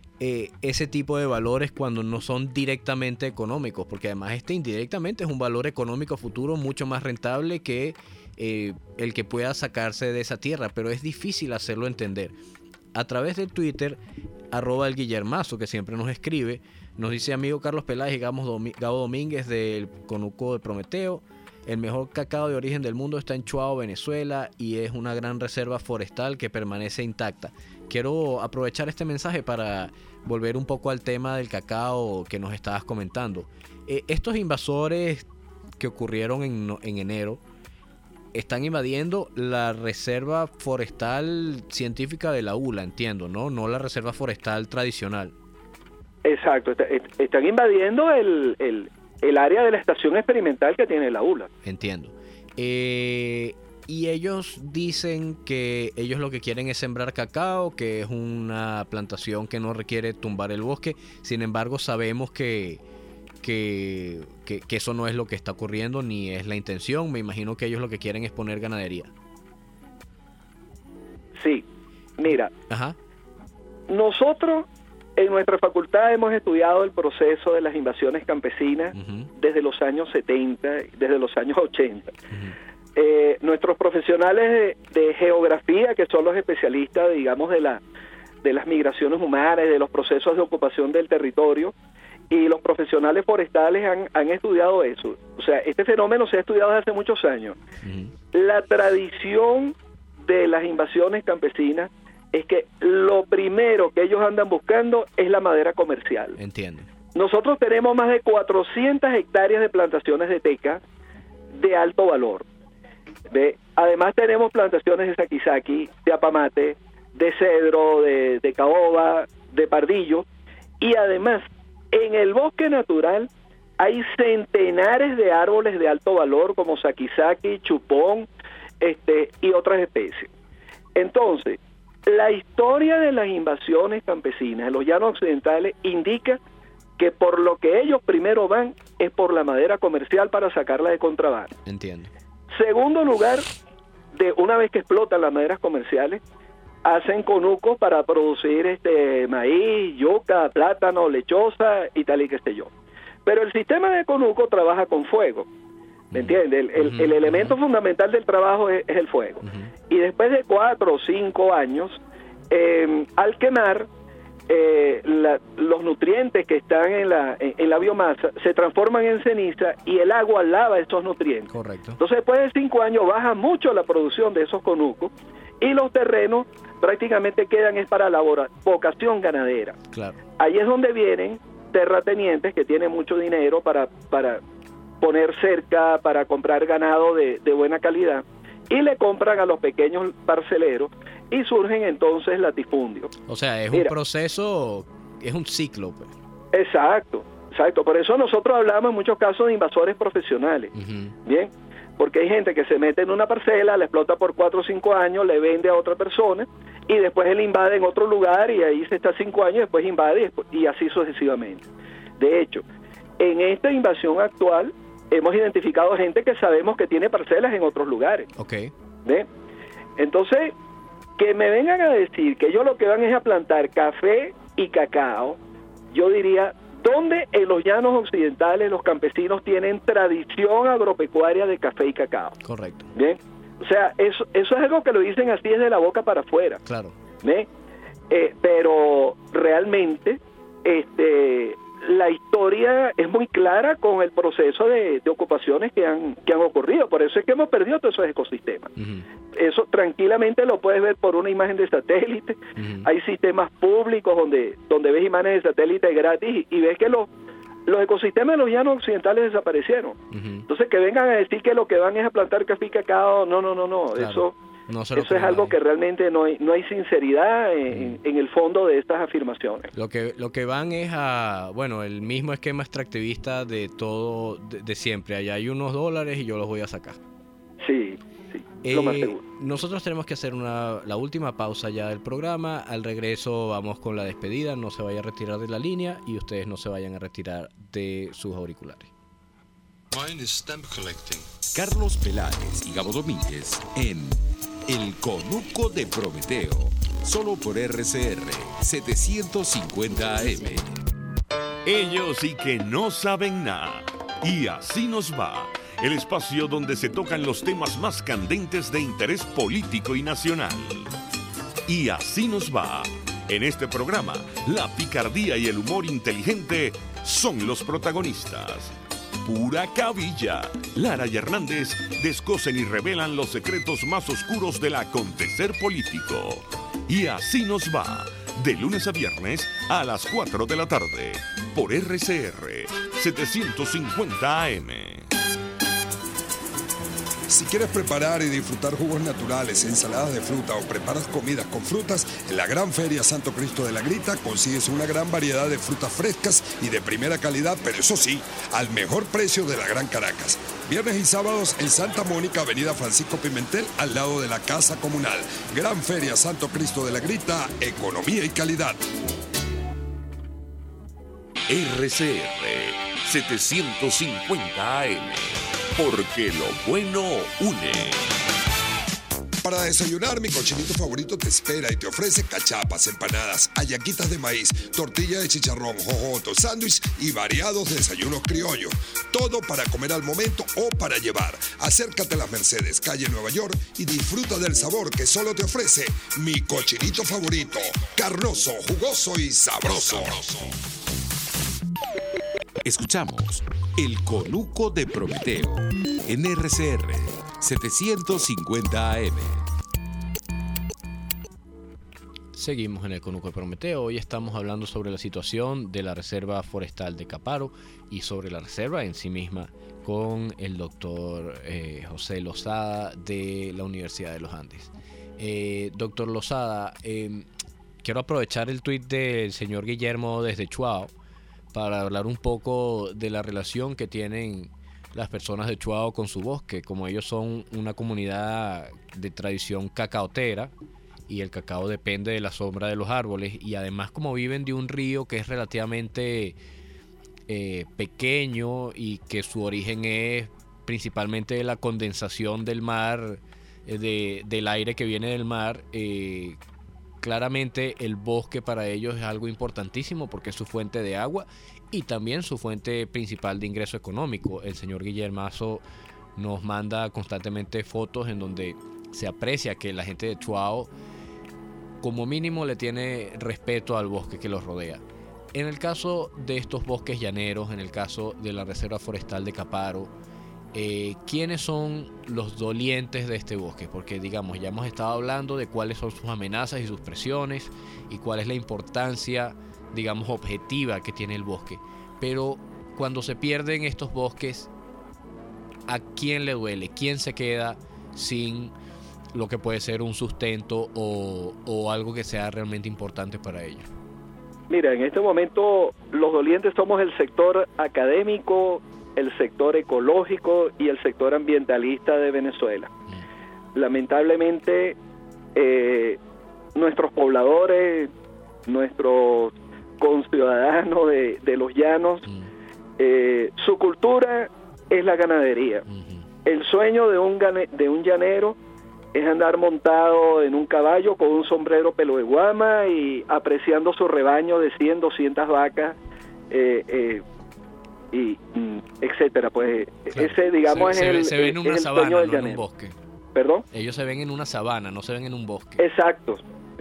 S3: ese tipo de valores cuando no son directamente económicos, porque además indirectamente es un valor económico futuro mucho más rentable que el que pueda sacarse de esa tierra, pero es difícil hacerlo entender. A través de Twitter, @el Guillermazo, que siempre nos escribe, nos dice: amigo Carlos Peláez y Gabo Domínguez del Conuco de Prometeo, el mejor cacao de origen del mundo está en Chuao, Venezuela, y es una gran reserva forestal que permanece intacta. Quiero aprovechar este mensaje para volver un poco al tema del cacao que nos estabas comentando. Estos invasores que ocurrieron en enero están invadiendo la reserva forestal científica de la ULA, entiendo, ¿no? No la reserva forestal tradicional.
S4: Exacto, están invadiendo el área de la estación experimental que tiene la ULA.
S3: Entiendo. Y ellos dicen que ellos lo que quieren es sembrar cacao, que es una plantación que no requiere tumbar el bosque. Sin embargo, sabemos que eso no es lo que está ocurriendo ni es la intención. Me imagino que ellos lo que quieren es poner ganadería.
S4: Sí, mira, nosotros en nuestra facultad hemos estudiado el proceso de las invasiones campesinas desde los años 70, desde los años 80. Nuestros profesionales de geografía, que son los especialistas, digamos, de las migraciones humanas, de los procesos de ocupación del territorio, y los profesionales forestales han estudiado eso. O sea, este fenómeno se ha estudiado desde hace muchos años. La tradición de las invasiones campesinas es que lo primero que ellos andan buscando es la madera comercial.
S3: Entiendo.
S4: Nosotros tenemos más de 400 hectáreas de plantaciones de teca de alto valor. Además tenemos plantaciones de saquisaqui, de apamate, de cedro, de caoba, de pardillo, y además en el bosque natural hay centenares de árboles de alto valor como saquisaqui, chupón, y otras especies. Entonces, la historia de las invasiones campesinas en los llanos occidentales indica que por lo que ellos primero van es por la madera comercial para sacarla de contrabando.
S3: Entiendo.
S4: Segundo lugar, una vez que explotan las maderas comerciales, hacen conucos para producir maíz, yuca, plátano, lechosa y tal y qué sé yo. Pero el sistema de conuco trabaja con fuego, ¿me entiendes? El elemento fundamental del trabajo es el fuego. Y después de 4 o 5 años, al quemar, los nutrientes que están en la biomasa se transforman en ceniza y el agua lava estos nutrientes.
S3: Correcto.
S4: Entonces, después de 5 años baja mucho la producción de esos conucos y los terrenos prácticamente quedan es para la vocación ganadera.
S3: Claro.
S4: Ahí es donde vienen terratenientes que tienen mucho dinero para poner cerca, para comprar ganado de buena calidad, y le compran a los pequeños parceleros y surgen entonces latifundios.
S3: O sea, es un proceso, es un ciclo, pues.
S4: Exacto. Por eso nosotros hablamos en muchos casos de invasores profesionales. Bien, porque hay gente que se mete en una parcela, la explota por 4 o 5 años, le vende a otra persona y después él invade en otro lugar y ahí se está 5 años, después invade y así sucesivamente. De hecho, en esta invasión actual hemos identificado gente que sabemos que tiene parcelas en otros lugares.
S3: Okay.
S4: ¿Ve? Entonces, que me vengan a decir que ellos lo que van es a plantar café y cacao, yo diría, ¿dónde en los llanos occidentales los campesinos tienen tradición agropecuaria de café y cacao?
S3: Correcto.
S4: ¿Bien? O sea, eso es algo que lo dicen así desde la boca para afuera.
S3: Claro.
S4: ¿Ve? Pero realmente la historia es muy clara con el proceso de ocupaciones que han ocurrido. Por eso es que hemos perdido todos esos ecosistemas. Eso tranquilamente lo puedes ver por una imagen de satélite. Hay sistemas públicos donde ves imágenes de satélite gratis y ves que los ecosistemas de los llanos occidentales desaparecieron. Entonces, que vengan a decir que lo que van es a plantar café y cacao, no. Claro. Eso es algo que realmente no hay sinceridad en el fondo de estas afirmaciones.
S3: Lo que van es el mismo esquema extractivista de todo, de siempre. Allá hay unos dólares y yo los voy a sacar.
S4: Sí, lo más seguro.
S3: Nosotros tenemos que hacer la última pausa ya del programa. Al regreso vamos con la despedida. No se vaya a retirar de la línea y ustedes no se vayan a retirar de sus auriculares.
S2: Carlos Peláez y Gabo Domínguez en El Conuco de Prometeo, solo por RCR 750 AM.
S1: Ellos sí que no saben nada. Y así nos va. El espacio donde se tocan los temas más candentes de interés político y nacional. Y así nos va. En este programa, la picardía y el humor inteligente son los protagonistas. Pura cabilla. Lara y Hernández descosen y revelan los secretos más oscuros del acontecer político. Y así nos va. De lunes a viernes a las 4 de la tarde. Por RCR 750 AM.
S7: Si quieres preparar y disfrutar jugos naturales, ensaladas de fruta o preparas comidas con frutas, en la Gran Feria Santo Cristo de la Grita consigues una gran variedad de frutas frescas y de primera calidad, pero eso sí, al mejor precio de la Gran Caracas. Viernes y sábados en Santa Mónica, Avenida Francisco Pimentel, al lado de la Casa Comunal. Gran Feria Santo Cristo de la Grita, economía y calidad.
S1: RCR 750 AM. Porque lo bueno une.
S7: Para desayunar, mi cochinito favorito te espera y te ofrece cachapas, empanadas, hallaquitas de maíz, tortilla de chicharrón, jojoto, sándwich y variados desayunos criollos. Todo para comer al momento o para llevar. Acércate a Las Mercedes, calle Nueva York, y disfruta del sabor que solo te ofrece mi cochinito favorito. Carnoso, jugoso y sabroso.
S2: Escuchamos El Conuco de Prometeo en RCR 750 AM.
S3: Seguimos en El Conuco de Prometeo. Hoy estamos hablando sobre la situación de la Reserva Forestal de Caparo y sobre la reserva en sí misma con el doctor José Lozada de la Universidad de los Andes. Doctor Lozada, quiero aprovechar el tuit del señor Guillermo desde Chuao para hablar un poco de la relación que tienen las personas de Chuao con su bosque, como ellos son una comunidad de tradición cacaotera y el cacao depende de la sombra de los árboles, y además como viven de un río que es relativamente pequeño y que su origen es principalmente la condensación del mar del aire que viene del mar. Claramente el bosque para ellos es algo importantísimo porque es su fuente de agua y también su fuente principal de ingreso económico. El señor Guillermazo nos manda constantemente fotos en donde se aprecia que la gente de Chuao como mínimo le tiene respeto al bosque que los rodea. En el caso de estos bosques llaneros, en el caso de la Reserva Forestal de Caparo, ¿quiénes son los dolientes de este bosque? Porque digamos, ya hemos estado hablando de cuáles son sus amenazas y sus presiones y cuál es la importancia, digamos, objetiva que tiene el bosque. Pero cuando se pierden estos bosques, ¿a quién le duele? ¿Quién se queda sin lo que puede ser un sustento o algo que sea realmente importante para ellos?
S4: Mira, en este momento los dolientes somos el sector académico, el sector ecológico y el sector ambientalista de Venezuela. Lamentablemente, nuestros pobladores, nuestros conciudadanos de los llanos, su cultura es la ganadería. El sueño de un llanero es andar montado en un caballo con un sombrero pelo de guama y apreciando su rebaño de 100, 200 vacas, y etcétera. Pues claro. Ese, digamos,
S3: se ven en una sabana, no en un bosque.
S4: ¿Perdón?
S3: Ellos se ven en una sabana, no se ven en un bosque.
S4: Exacto.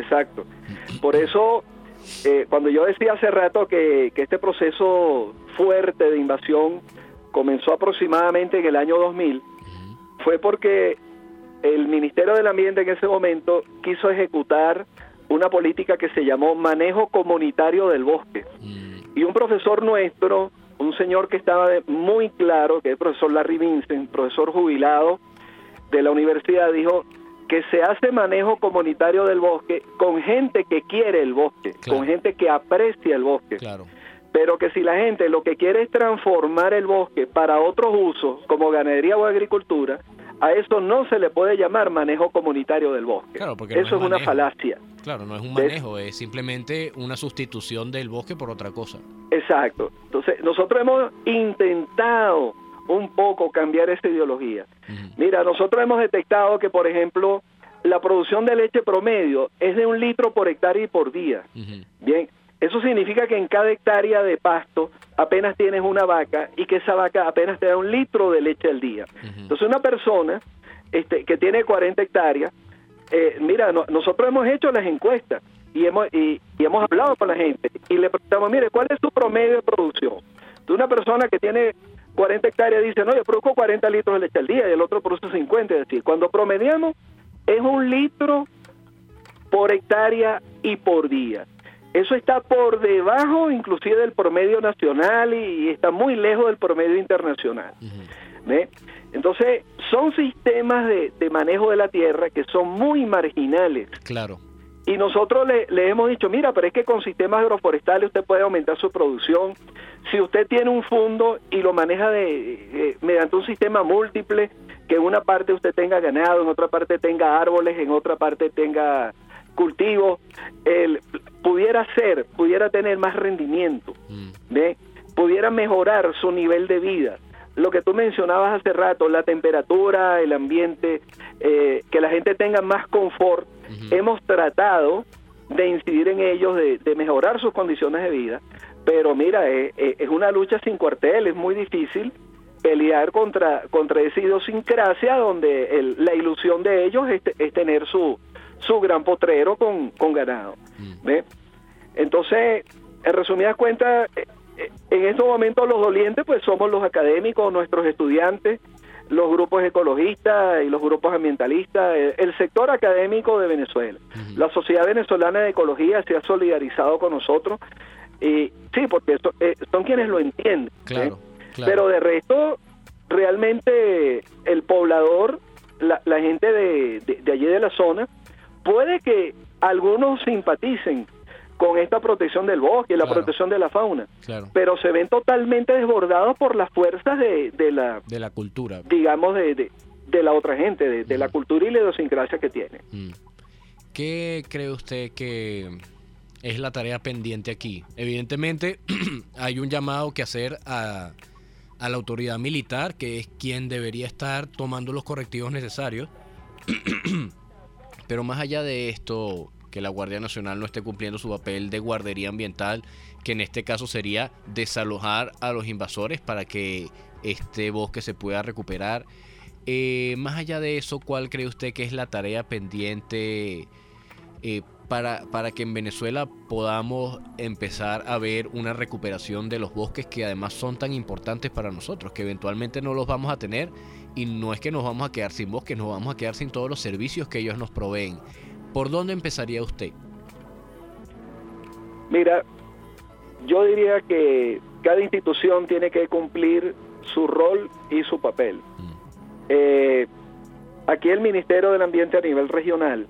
S4: Por eso, cuando yo decía hace rato que este proceso fuerte de invasión comenzó aproximadamente en el año 2000, fue porque el Ministerio del Ambiente en ese momento quiso ejecutar una política que se llamó manejo comunitario del bosque. Y un profesor nuestro, un señor que estaba muy claro, que es el profesor Larry Vincent, profesor jubilado de la universidad, dijo que se hace manejo comunitario del bosque con gente que quiere el bosque, claro, con gente que aprecia el bosque.
S3: Claro.
S4: Pero que si la gente lo que quiere es transformar el bosque para otros usos, como ganadería o agricultura, a eso no se le puede llamar manejo comunitario del bosque.
S3: Claro, porque
S4: eso es una falacia.
S3: Claro, no es un manejo, es simplemente una sustitución del bosque por otra cosa.
S4: Exacto. Entonces, nosotros hemos intentado un poco cambiar esa ideología. Mira, nosotros hemos detectado que, por ejemplo, la producción de leche promedio es de 1 litro por hectárea y por día. Bien, eso significa que en cada hectárea de pasto apenas tienes una vaca y que esa vaca apenas te da 1 litro de leche al día. Entonces una persona que tiene 40 hectáreas, mira, nosotros hemos hecho las encuestas y hemos hablado con la gente y le preguntamos, mire, ¿cuál es su promedio de producción? De una persona que tiene 40 hectáreas dice, no, yo produzco 40 litros de leche al día y el otro produce 50, es decir, cuando promediamos es 1 litro por hectárea y por día. Eso está por debajo inclusive del promedio nacional y está muy lejos del promedio internacional. ¿Ve? Entonces, son sistemas de manejo de la tierra que son muy marginales.
S3: Claro.
S4: Y nosotros le hemos dicho, mira, pero es que con sistemas agroforestales usted puede aumentar su producción. Si usted tiene un fondo y lo maneja mediante un sistema múltiple, que en una parte usted tenga ganado, en otra parte tenga árboles, en otra parte tenga cultivos, pudiera tener más rendimiento, ¿ve? Pudiera mejorar su nivel de vida. Lo que tú mencionabas hace rato, la temperatura, el ambiente, que la gente tenga más confort. Hemos tratado de incidir en ellos, de mejorar sus condiciones de vida, pero mira, es una lucha sin cuartel, es muy difícil pelear contra esa idiosincrasia donde la ilusión de ellos es tener su gran potrero con ganado. ¿Ve? Entonces, en resumidas cuentas, en estos momentos los dolientes pues somos los académicos, nuestros estudiantes, los grupos ecologistas y los grupos ambientalistas, el sector académico de Venezuela. La Sociedad Venezolana de Ecología se ha solidarizado con nosotros, y sí, porque son quienes lo entienden.
S3: Claro.
S4: Pero de resto, realmente el poblador, la gente de allí de la zona, puede que algunos simpaticen con esta protección del bosque, la protección de la fauna, pero se ven totalmente desbordados por las fuerzas de la
S3: cultura,
S4: digamos, de la otra gente, de la cultura y la idiosincrasia que tiene.
S3: ¿Qué cree usted que es la tarea pendiente aquí? Evidentemente hay un llamado que hacer a la autoridad militar, que es quien debería estar tomando los correctivos necesarios Pero más allá de esto, que la Guardia Nacional no esté cumpliendo su papel de guardería ambiental, que en este caso sería desalojar a los invasores para que este bosque se pueda recuperar. Más allá de eso, ¿cuál cree usted que es la tarea pendiente para que en Venezuela podamos empezar a ver una recuperación de los bosques que además son tan importantes para nosotros, que eventualmente no los vamos a tener, y no es que nos vamos a quedar sin bosques, nos vamos a quedar sin todos los servicios que ellos nos proveen? ¿Por dónde empezaría usted?
S4: Mira, yo diría que cada institución tiene que cumplir su rol y su papel. Aquí el Ministerio del Ambiente a nivel regional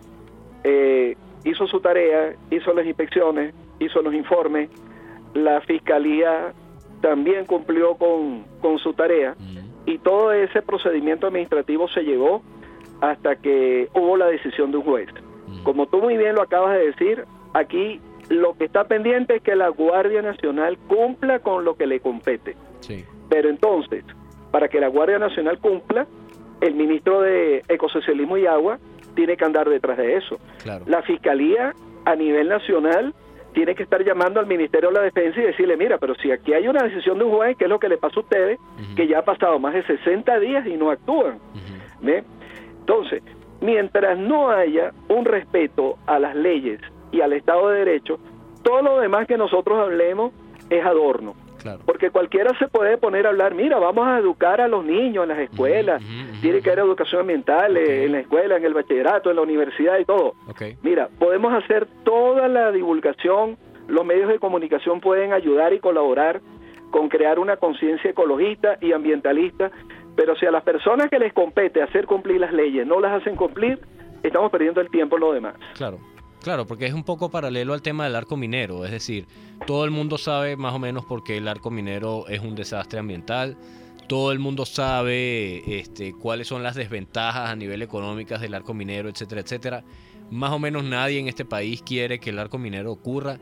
S4: hizo su tarea, hizo las inspecciones, hizo los informes. La Fiscalía también cumplió con su tarea, y todo ese procedimiento administrativo se llevó hasta que hubo la decisión de un juez. Como tú muy bien lo acabas de decir, aquí lo que está pendiente es que la Guardia Nacional cumpla con lo que le compete.
S3: Sí.
S4: Pero entonces, para que la Guardia Nacional cumpla, el ministro de Ecosocialismo y Agua tiene que andar detrás de eso.
S3: Claro.
S4: La Fiscalía a nivel nacional tiene que estar llamando al Ministerio de la Defensa y decirle, mira, pero si aquí hay una decisión de un juez, ¿qué es lo que le pasa a ustedes? Que ya ha pasado más de 60 días y no actúan. ¿Ve? Entonces, mientras no haya un respeto a las leyes y al Estado de Derecho, todo lo demás que nosotros hablemos es adorno.
S3: Claro.
S4: Porque cualquiera se puede poner a hablar, mira, vamos a educar a los niños en las escuelas, tiene que haber educación ambiental en la escuela, en el bachillerato, en la universidad y todo. Mira, podemos hacer toda la divulgación, los medios de comunicación pueden ayudar y colaborar con crear una conciencia ecologista y ambientalista, pero si a las personas que les compete hacer cumplir las leyes no las hacen cumplir, estamos perdiendo el tiempo en lo demás.
S3: Claro, porque es un poco paralelo al tema del arco minero, es decir, todo el mundo sabe más o menos por qué el arco minero es un desastre ambiental, todo el mundo sabe cuáles son las desventajas a nivel económico del arco minero, etcétera, etcétera. Más o menos nadie en este país quiere que el arco minero ocurra,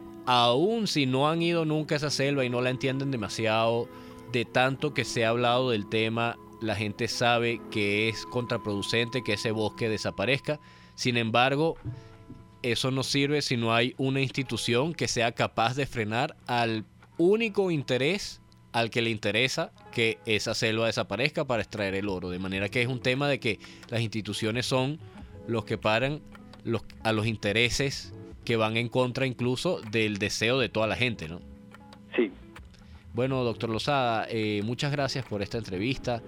S3: aun si no han ido nunca a esa selva y no la entienden demasiado. De tanto que se ha hablado del tema, la gente sabe que es contraproducente que ese bosque desaparezca. Sin embargo, eso no sirve si no hay una institución que sea capaz de frenar al único interés al que le interesa que esa selva desaparezca para extraer el oro. De manera que es un tema de que las instituciones son los que paran a los intereses que van en contra incluso del deseo de toda la gente, ¿no?
S4: Sí.
S3: Bueno, doctor Lozada, muchas gracias por esta entrevista.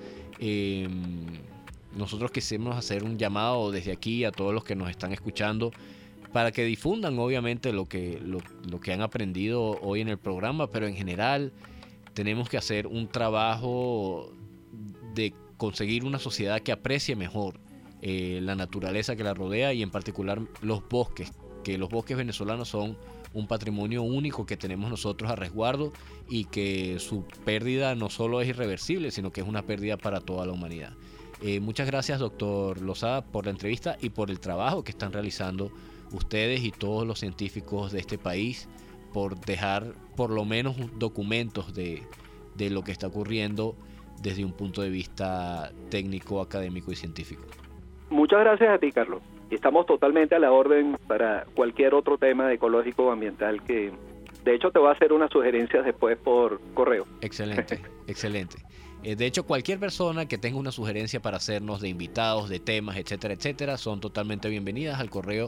S3: Nosotros quisimos hacer un llamado desde aquí a todos los que nos están escuchando para que difundan obviamente lo que han aprendido hoy en el programa, pero en general tenemos que hacer un trabajo de conseguir una sociedad que aprecie mejor la naturaleza que la rodea y en particular los bosques, que los bosques venezolanos son un patrimonio único que tenemos nosotros a resguardo y que su pérdida no solo es irreversible, sino que es una pérdida para toda la humanidad. Muchas gracias, doctor Lozada, por la entrevista y por el trabajo que están realizando ustedes y todos los científicos de este país por dejar por lo menos documentos de lo que está ocurriendo desde un punto de vista técnico, académico y científico.
S4: Muchas gracias a ti, Carlos. Estamos totalmente a la orden para cualquier otro tema ecológico o ambiental que, de hecho, te voy a hacer unas sugerencias después por correo.
S3: Excelente, excelente. De hecho, cualquier persona que tenga una sugerencia para hacernos de invitados, de temas, etcétera, etcétera, son totalmente bienvenidas al correo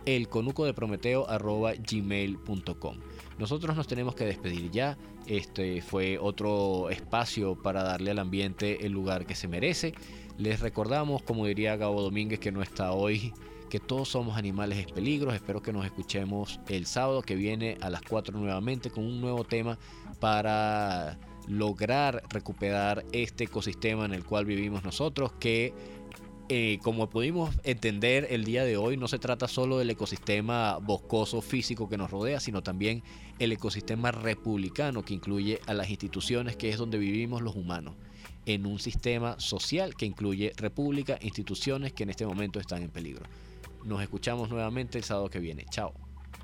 S3: elconucodeprometeo@gmail.com. Nosotros nos tenemos que despedir ya. Este fue otro espacio para darle al ambiente el lugar que se merece. Les recordamos, como diría Gabo Domínguez, que no está hoy, que todos somos animales en peligro. Espero que nos escuchemos el sábado que viene a las 4 nuevamente con un nuevo tema para lograr recuperar este ecosistema en el cual vivimos nosotros, que como pudimos entender el día de hoy, no se trata solo del ecosistema boscoso físico que nos rodea, sino también el ecosistema republicano que incluye a las instituciones, que es donde vivimos los humanos, en un sistema social que incluye república, instituciones que en este momento están en peligro. Nos escuchamos nuevamente el sábado que viene. Chao.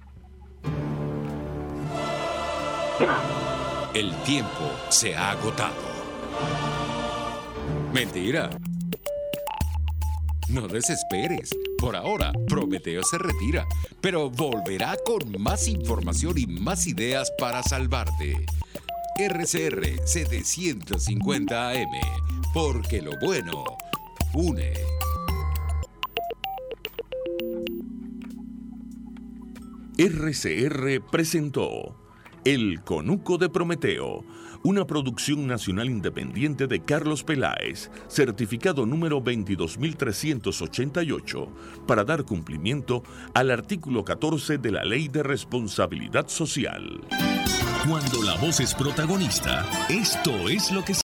S2: El tiempo se ha agotado. Mentira. No desesperes. Por ahora, Prometeo se retira, pero volverá con más información y más ideas para salvarte. RCR 750 AM, porque lo bueno une.
S1: RCR presentó El Conuco de Prometeo, una producción nacional independiente de Carlos Peláez, certificado número 22388, para dar cumplimiento al artículo 14 de la Ley de Responsabilidad Social.
S8: Cuando la voz es protagonista, esto es lo que